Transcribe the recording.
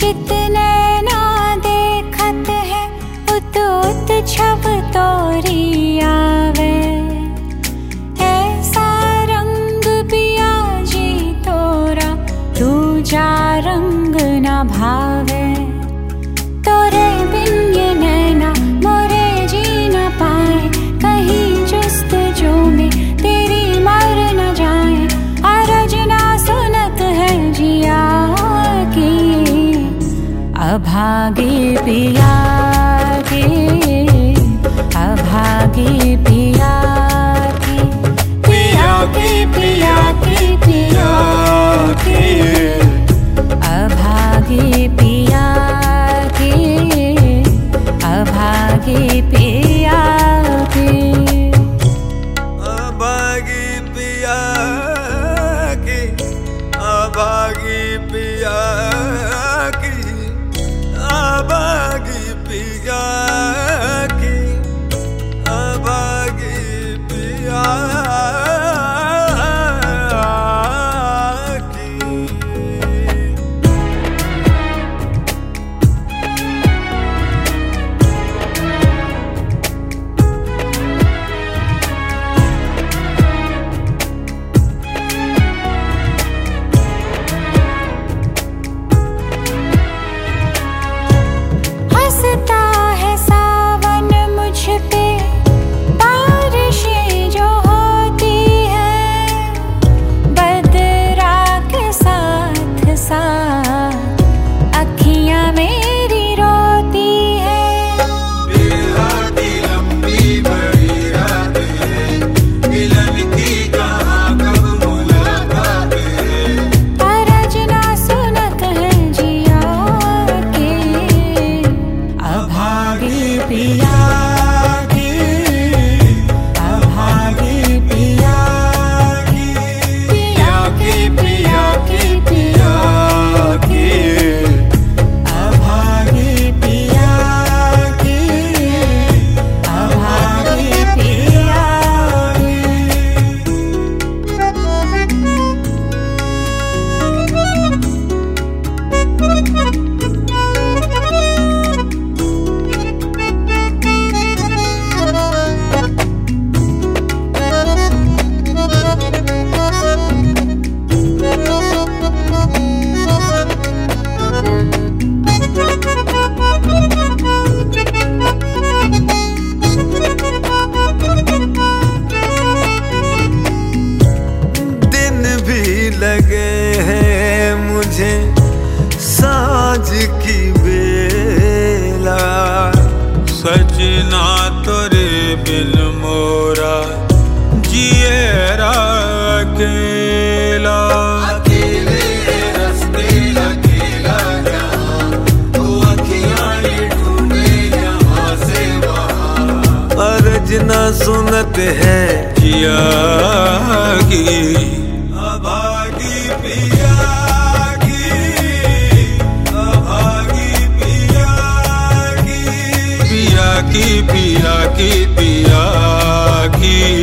जितने ना देखत है उत उत छब तोरी आवे। ऐसा रंग पिया जी तोरा दूजा रंग न भावे। तोरे बिन ये नैना मोरे जी न पाए, कहीं जुस्तजू में तेरी मर न जाए। अरज ना सुनत है जिया की, अभागी पिया की, अभागी पिया की, पिया की पिया की पिया की, अभागी पिया की, अभागी पिया की, अभागी पिया की, अभागी पिया की, अभागी पिया की, अभागी पिया लगे हैं मुझे साँझ की बेला। सजना तोरे बिन मोरा जिए अकेला। अकेले रस्ते अकेला जहाँ, तो अखियाँ ढूंढे यहाँ से वहाँ। अर्ज न सुनत है जिया की, अभागी पिया की, अभागी पिया की, पिया की पिया की पिया की।